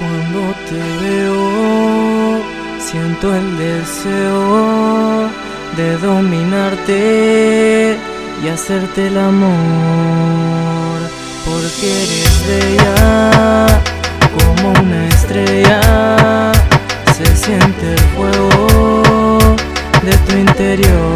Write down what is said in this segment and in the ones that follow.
Cuando te veo, siento el deseo de dominarte y hacerte el amor, porque eres bella como una estrella, se siente el fuego de tu interior.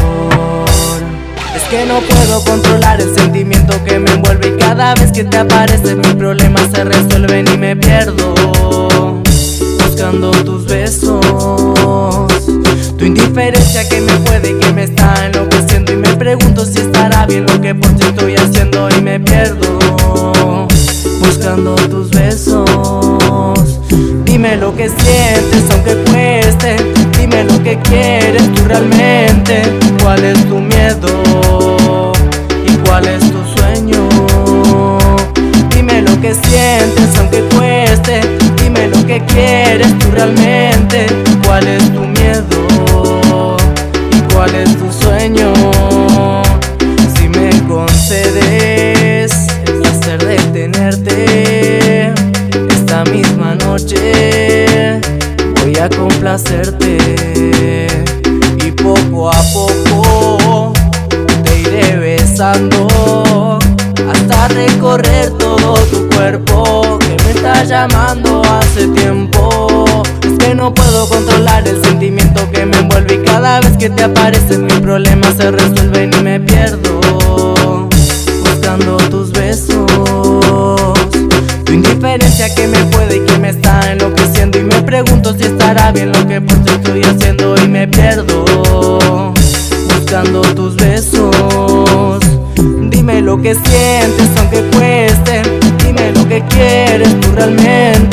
Es que no puedo controlar el sentimiento que me envuelve y cada vez que te apareces mis problemas se resuelven y me pierdo buscando tus besos, tu indiferencia que me puede y que me está enloqueciendo, y me pregunto si estará bien lo que por ti estoy haciendo, y me pierdo buscando tus besos. Dime lo que sientes aunque cueste, dime lo que quieres tú realmente, cuál es tu miedo y cuál es tu sueño. Dime lo que sientes aunque cueste, dime lo que quieres tú realmente, cuál es tu miedo y cuál es tu sueño. Si me concedes el placer de tenerte esta misma noche, voy a complacerte y poco a poco te iré besando hasta recorrer todo tu cuerpo que me está llamando hace tiempo. Es que no puedo controlar el sentimiento que me envuelve y cada vez que te apareces mis problemas se resuelven y me pierdo buscando tus besos, tu indiferencia que me puede y que me está enloqueciendo, y me pregunto si estará bien lo que por ti estoy haciendo, y me pierdo buscando tus besos. Dime lo que sientes aunque cueste, dime lo que quieres tú realmente,